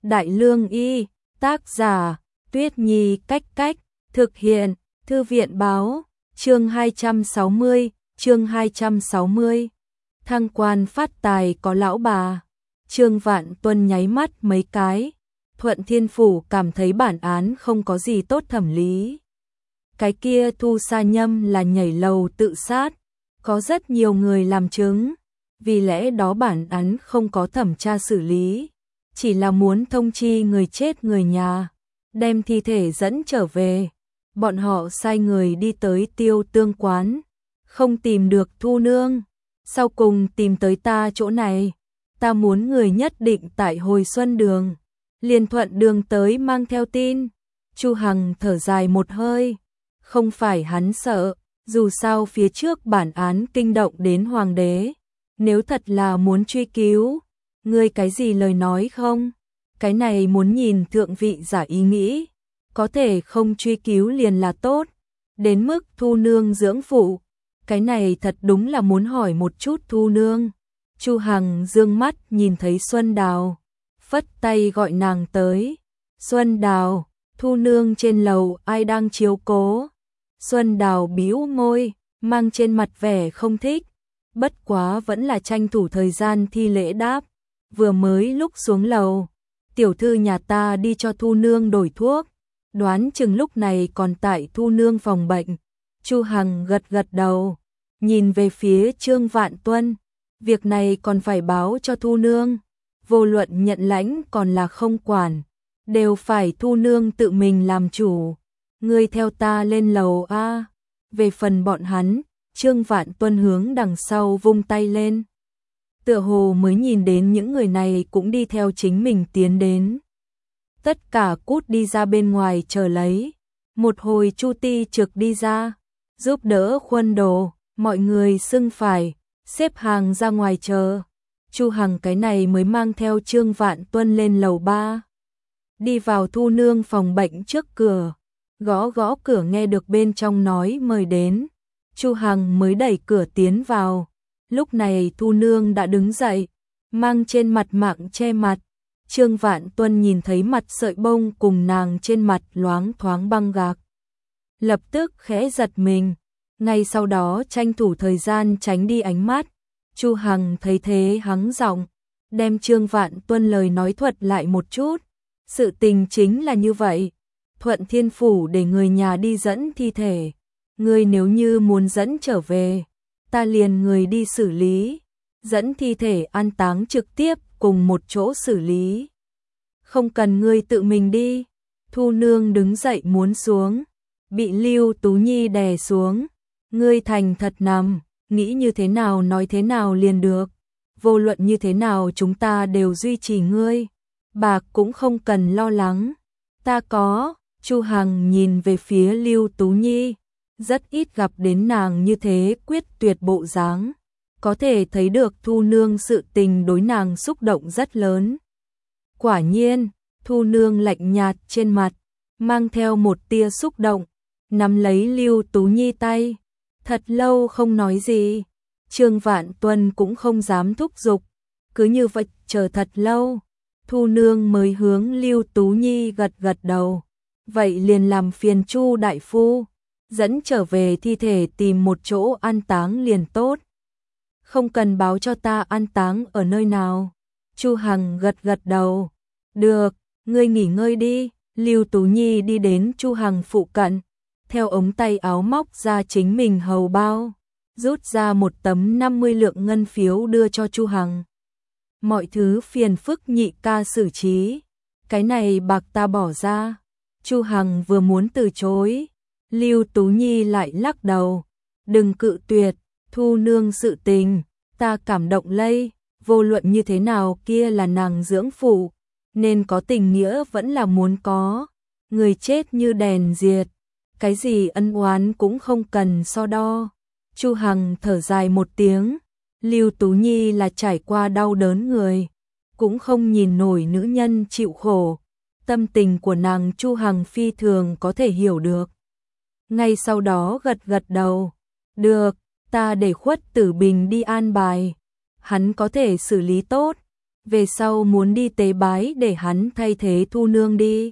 Đại Lương Y, tác giả, Tuyết Nhi Cách Cách, thực hiện, Thư viện Báo, chương 260, thăng quan phát tài có lão bà. Trương Vạn Tuân nháy mắt mấy cái, Thuận Thiên Phủ cảm thấy bản án không có gì tốt thẩm lý. Cái kia Thu Sa Nhâm là nhảy lầu tự sát, có rất nhiều người làm chứng, vì lẽ đó bản án không có thẩm tra xử lý, chỉ là muốn thông chi người chết người nhà, đem thi thể dẫn trở về. Bọn họ sai người đi tới Tiêu Tương quán, không tìm được Thu Nương, sau cùng tìm tới ta chỗ này. Ta muốn người nhất định tại Hồi Xuân Đường, liền thuận đường tới mang theo tin. Chu Hằng thở dài một hơi, không phải hắn sợ, dù sao phía trước bản án kinh động đến hoàng đế, nếu thật là muốn truy cứu, ngươi cái gì lời nói không? Cái này muốn nhìn thượng vị giả ý nghĩ, có thể không truy cứu liền là tốt, đến mức Thu Nương dưỡng phụ, cái này thật đúng là muốn hỏi một chút Thu Nương. Chu Hằng dương mắt nhìn thấy Xuân Đào, phất tay gọi nàng tới. Xuân Đào, Thu Nương trên lầu ai đang chiếu cố? Xuân Đào bĩu môi, mang trên mặt vẻ không thích, bất quá vẫn là tranh thủ thời gian thi lễ đáp. Vừa mới lúc xuống lầu, tiểu thư nhà ta đi cho Thu Nương đổi thuốc, đoán chừng lúc này còn tại Thu Nương phòng bệnh. Chu Hằng gật gật đầu, nhìn về phía Trương Vạn Tuân, việc này còn phải báo cho Thu Nương, vô luận nhận lãnh còn là không quản, đều phải Thu Nương tự mình làm chủ. Ngươi theo ta lên lầu a. Về phần bọn hắn, Trương Vạn Tuân hướng đằng sau vung tay lên. Tựa hồ mới nhìn đến những người này cũng đi theo chính mình tiến đến. Tất cả cút đi ra bên ngoài chờ lấy. Một hồi Chu Ti Trực đi ra, giúp đỡ khuân đồ, mọi người xưng phải, xếp hàng ra ngoài chờ. Chu Hằng cái này mới mang theo Trương Vạn Tuân lên lầu 3. Đi vào Thu Nương phòng bệnh trước cửa, gõ gõ cửa nghe được bên trong nói mời đến. Chu Hằng mới đẩy cửa tiến vào. Lúc này Thu Nương đã đứng dậy, mang trên mặt mạng che mặt. Trương Vạn Tuân nhìn thấy mặt sợi bông cùng nàng trên mặt loáng thoáng băng gạc, lập tức khẽ giật mình, ngay sau đó tranh thủ thời gian tránh đi ánh mắt. Chu Hằng thấy thế hắng giọng, đem Trương Vạn Tuân lời nói thuật lại một chút. Sự tình chính là như vậy, Thuận Thiên Phủ để người nhà đi dẫn thi thể, ngươi nếu như muốn dẫn trở về, ta liền người đi xử lý, dẫn thi thể an táng trực tiếp cùng một chỗ xử lý. Không cần ngươi tự mình đi. Thu Nương đứng dậy muốn xuống, bị Lưu Tú Nhi đè xuống. Ngươi thành thật nằm, nghĩ như thế nào nói thế nào liền được. Vô luận như thế nào chúng ta đều duy trì ngươi. Bạc cũng không cần lo lắng. Ta có. Chu Hằng nhìn về phía Lưu Tú Nhi, rất ít gặp đến nàng như thế quyết tuyệt bộ dáng, có thể thấy được Thu Nương sự tình đối nàng xúc động rất lớn. Quả nhiên, Thu Nương lạnh nhạt trên mặt, mang theo một tia xúc động, nắm lấy Lưu Tú Nhi tay, thật lâu không nói gì. Trương Vạn Tuân cũng không dám thúc giục, cứ như vậy chờ thật lâu, Thu Nương mới hướng Lưu Tú Nhi gật gật đầu. Vậy liền làm phiền Chu đại phu, dẫn trở về thi thể tìm một chỗ an táng liền tốt. Không cần báo cho ta an táng ở nơi nào. Chu Hằng gật gật đầu. Được, ngươi nghỉ ngơi đi. Lưu Tú Nhi đi đến Chu Hằng phụ cận, theo ống tay áo móc ra chính mình hầu bao, rút ra một tấm 50 lượng ngân phiếu đưa cho Chu Hằng. Mọi thứ phiền phức nhị ca xử trí, cái này bạc ta bỏ ra. Chu Hằng vừa muốn từ chối, Lưu Tú Nhi lại lắc đầu. Đừng cự tuyệt, Thu Nương sự tình, ta cảm động lây, vô luận như thế nào kia là nàng dưỡng phụ, nên có tình nghĩa vẫn là muốn có. Người chết như đèn diệt, cái gì ân oán cũng không cần so đo. Chu Hằng thở dài một tiếng, Lưu Tú Nhi là trải qua đau đớn người, cũng không nhìn nổi nữ nhân chịu khổ. Tâm tình của nàng Chu Hằng phi thường có thể hiểu được. Ngay sau đó gật gật đầu. Được, ta để Khuất Tử Bình đi an bài. Hắn có thể xử lý tốt. về sau muốn đi tế bái để hắn thay thế Thu Nương đi.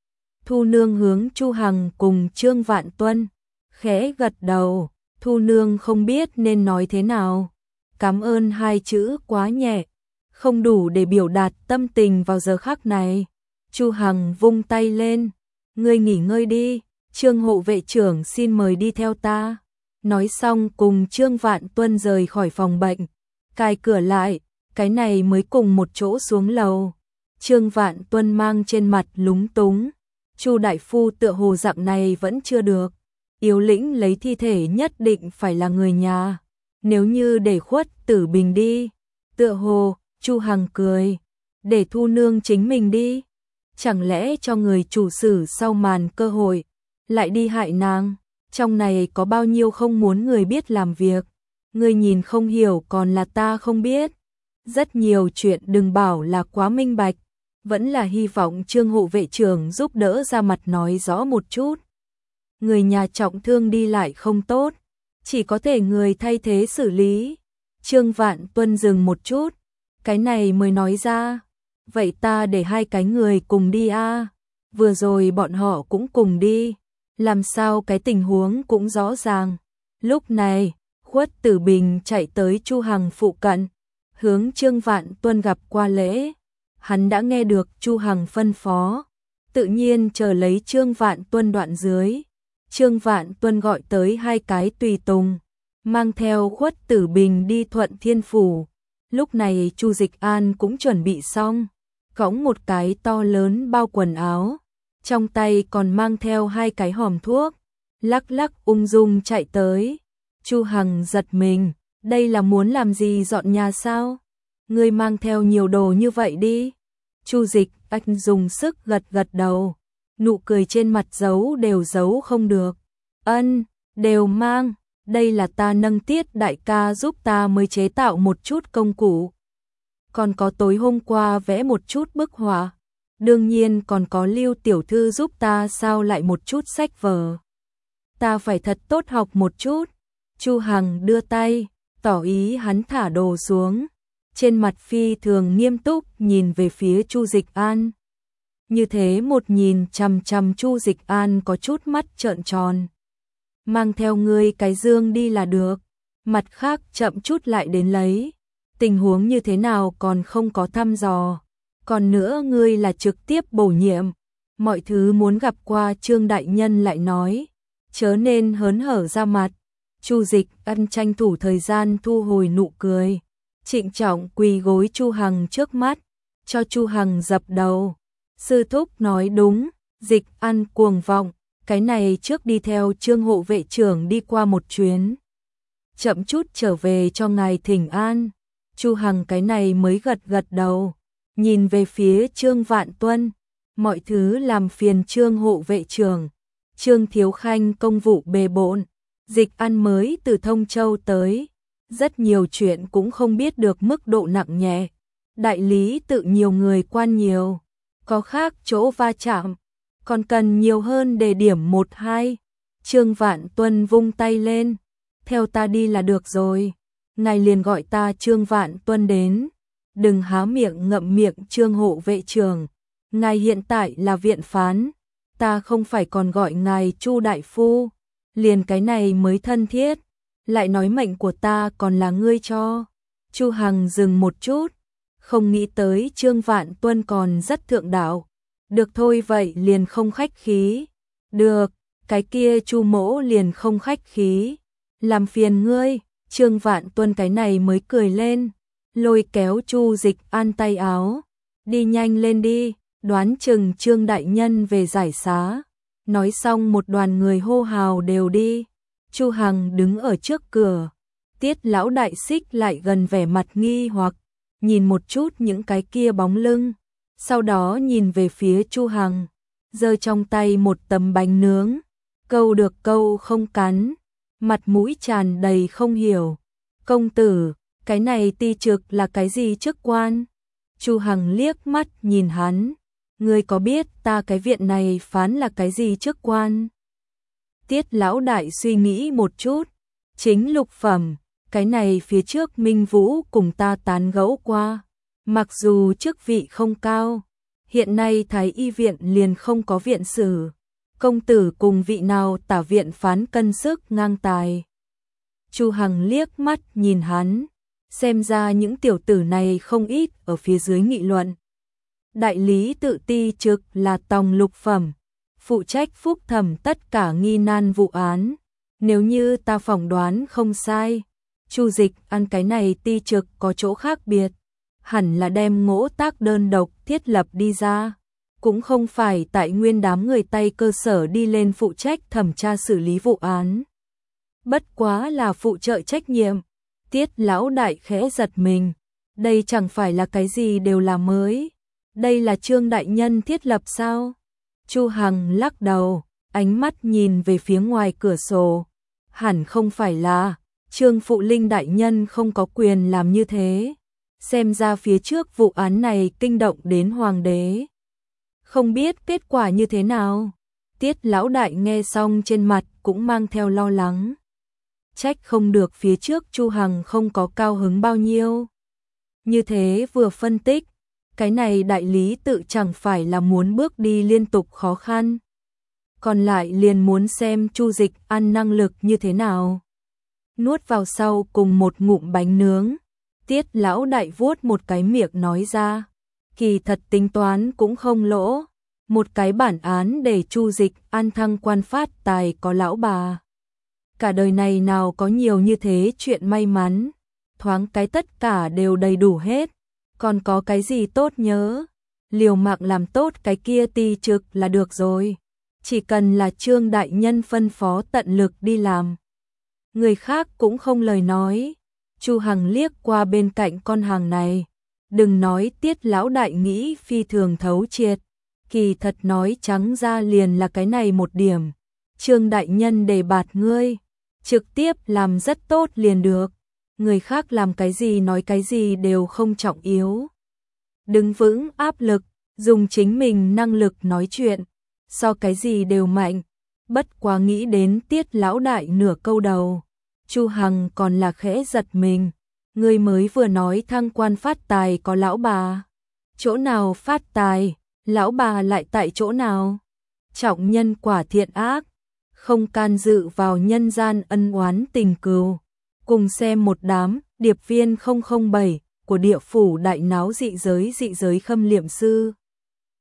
Thu Nương hướng Chu Hằng cùng Trương Vạn Tuân, khẽ gật đầu, Thu Nương không biết nên nói thế nào. Cảm ơn hai chữ quá nhẹ, không đủ để biểu đạt tâm tình vào giờ khắc này. Chu Hằng vung tay lên, ngươi nghỉ ngơi đi, Trương hộ vệ trưởng xin mời đi theo ta. Nói xong cùng Trương Vạn Tuân rời khỏi phòng bệnh, cài cửa lại, cái này mới cùng một chỗ xuống lầu. Trương Vạn Tuân mang trên mặt lúng túng, Chu đại phu tựa hồ dạng này vẫn chưa được, Yếu Lĩnh lấy thi thể nhất định phải là người nhà, nếu như để Khuất Tử Bình đi, tựa hồ, Chu Hằng cười, để Thu Nương chính mình đi, chẳng lẽ cho người chủ sử sau màn cơ hội, lại đi hại nàng, trong này có bao nhiêu không muốn người biết làm việc, người nhìn không hiểu còn là ta không biết, rất nhiều chuyện đừng bảo là quá minh bạch, vẫn là hy vọng Trương hộ vệ trưởng giúp đỡ ra mặt nói rõ một chút. Người nhà trọng thương đi lại không tốt, chỉ có thể người thay thế xử lý. Trương Vạn Tuân dừng một chút, cái này mới nói ra, vậy ta để hai cái người cùng đi a. Vừa rồi bọn họ cũng cùng đi, làm sao cái tình huống cũng rõ ràng. Lúc này, Khuất Tử Bình chạy tới Chu Hằng phụ cận, hướng Trương Vạn Tuân gặp qua lễ. Hắn đã nghe được Chu Hằng phân phó, tự nhiên chờ lấy Trương Vạn Tuân đoạn dưới. Trương Vạn Tuân gọi tới hai cái tùy tùng, mang theo Khuất Tử Bình đi Thuận Thiên Phủ. Lúc này Chu Dịch An cũng chuẩn bị xong, cõng một cái to lớn bao quần áo, trong tay còn mang theo hai cái hòm thuốc, lắc lắc ung dung chạy tới. Chu Hằng giật mình, đây là muốn làm gì, dọn nhà sao? Ngươi mang theo nhiều đồ như vậy đi. Chu Dịch Anh dùng sức gật gật đầu, nụ cười trên mặt đều giấu không được. Ân, đều mang, đây là ta nâng Tiết đại ca giúp ta mới chế tạo một chút công cụ. Còn có tối hôm qua vẽ một chút bức họa, đương nhiên còn có Lưu tiểu thư giúp ta sao lại một chút sách vở. Ta phải thật tốt học một chút. Chu Hằng đưa tay, tỏ ý hắn thả đồ xuống, trên mặt phi thường nghiêm túc nhìn về phía Chu Dịch An. Như thế một nhìn chằm chằm Chu Dịch An có chút mắt trợn tròn. Mang theo ngươi cái dương đi là được, mặt khác chậm chút lại đến lấy. Tình huống như thế nào còn không có thăm dò. Còn nữa ngươi là trực tiếp bổ nhiệm, mọi thứ muốn gặp qua Trương đại nhân lại nói, chớ nên hớn hở ra mặt. Chu Dịch An tranh thủ thời gian thu hồi nụ cười, trịnh trọng quỳ gối Chu Hằng trước mắt, cho Chu Hằng dập đầu. Sư thúc nói đúng, Dịch An cuồng vọng, cái này trước đi theo Trương hộ vệ trưởng đi qua một chuyến, chậm chút trở về cho ngài thỉnh an. Chu Hằng cái này mới gật gật đầu, nhìn về phía Trương Vạn Tuân, mọi thứ làm phiền Trương hộ vệ trưởng. Trương Thiếu Khanh công vụ bề bộn, Dịch An mới từ Thông Châu tới, rất nhiều chuyện cũng không biết được mức độ nặng nhẹ. Đại lý tự nhiều người quan nhiều, có khác chỗ va chạm, còn cần nhiều hơn đề điểm 1-2. Trương Vạn Tuân vung tay lên, theo ta đi là được rồi, ngài liền gọi ta Trương Vạn Tuân đến, đừng há miệng ngậm miệng. Trương hộ vệ trưởng, ngài hiện tại là viện phán, ta không phải còn gọi ngài Chu đại phu, liền cái này mới thân thiết, lại nói mệnh của ta còn là ngươi cho. Chu Hằng dừng một chút, không nghĩ tới Trương Vạn Tuân còn rất thượng đạo. Được thôi, vậy liền không khách khí. Được, cái kia Chu mỗ liền không khách khí, làm phiền ngươi. Trương Vạn Tuân cái này mới cười lên, lôi kéo Chu Dịch An tay áo, đi nhanh lên đi, đoán chừng Trương đại nhân về giải xá. Nói xong một đoàn người hô hào đều đi. Chu Hằng đứng ở trước cửa, Tiết lão đại xích lại gần vẻ mặt nghi hoặc, nhìn một chút những cái kia bóng lưng, sau đó nhìn về phía Chu Hằng, giơ trong tay một tấm bánh nướng, câu được câu không cắn, mặt mũi tràn đầy không hiểu. Công tử, cái này ti trực là cái gì chức quan? Chu Hằng liếc mắt nhìn hắn, ngươi có biết ta cái viện này phán là cái gì chức quan? Tiết lão đại suy nghĩ một chút, chính lục phẩm, cái này phía trước Minh Vũ cùng ta tán gẫu qua, Mặc dù chức vị không cao, hiện nay Thái Y viện liền không có viện sử, công tử cùng vị nào tả viện phán cân sức ngang tài. Chu Hằng liếc mắt nhìn hắn, xem ra những tiểu tử này không ít ở phía dưới nghị luận. Đại lý tự ti trực là tòng lục phẩm, phụ trách phúc thẩm tất cả nghi nan vụ án. Nếu như ta phỏng đoán không sai, Chu Dịch ăn cái này ti trực có chỗ khác biệt, hẳn là đem ngỗ tác đơn độc thiết lập đi ra, cũng không phải tại nguyên đám người Tây cơ sở đi lên phụ trách thẩm tra xử lý vụ án. Bất quá là phụ trợ trách nhiệm. Tiết lão đại khẽ giật mình, đây chẳng phải là cái gì đều là mới, đây là Trương đại nhân thiết lập sao? Chu Hằng lắc đầu, ánh mắt nhìn về phía ngoài cửa sổ, hẳn không phải là, Trương phụ linh đại nhân không có quyền làm như thế, xem ra phía trước vụ án này kinh động đến hoàng đế. Không biết kết quả như thế nào? Tiết lão đại nghe xong trên mặt cũng mang theo lo lắng. Trách không được phía trước Chu Hằng không có cao hứng bao nhiêu. Như thế vừa phân tích, cái này đại lý tự chẳng phải là muốn bước đi liên tục khó khăn. Còn lại liền muốn xem Chu Dịch ăn năng lực như thế nào. Nuốt vào sau cùng một ngụm bánh nướng, Tiết lão đại vuốt một cái miệng nói ra, kỳ thật tính toán cũng không lỗ, một cái bản án để Chu Dịch ăn thăng quan phát tài có lão bà. Cả đời này nào có nhiều như thế chuyện may mắn, thoáng cái tất cả đều đầy đủ hết, còn có cái gì tốt nhớ, liều mạng làm tốt cái kia ti trực là được rồi, chỉ cần là Trương đại nhân phân phó tận lực đi làm. Người khác cũng không lời nói, Chu Hằng liếc qua bên cạnh con hàng này, đừng nói Tiết lão đại nghĩ phi thường thấu triệt, kỳ thật nói trắng ra liền là cái này một điểm, Trương đại nhân đề bạt ngươi, trực tiếp làm rất tốt liền được, người khác làm cái gì nói cái gì đều không trọng yếu. Đứng vững áp lực, dùng chính mình năng lực nói chuyện, so cái gì đều mạnh, bất quá nghĩ đến Tiết lão đại nửa câu đầu, Chu Hằng còn là khẽ giật mình, người mới vừa nói thăng quan phát tài có lão bà, chỗ nào phát tài, lão bà lại tại chỗ nào, trọng nhân quả thiện ác, không can dự vào nhân gian ân oán tình cừu. Cùng xem một đám điệp viên 007 của địa phủ đại náo dị giới khâm liệm sư.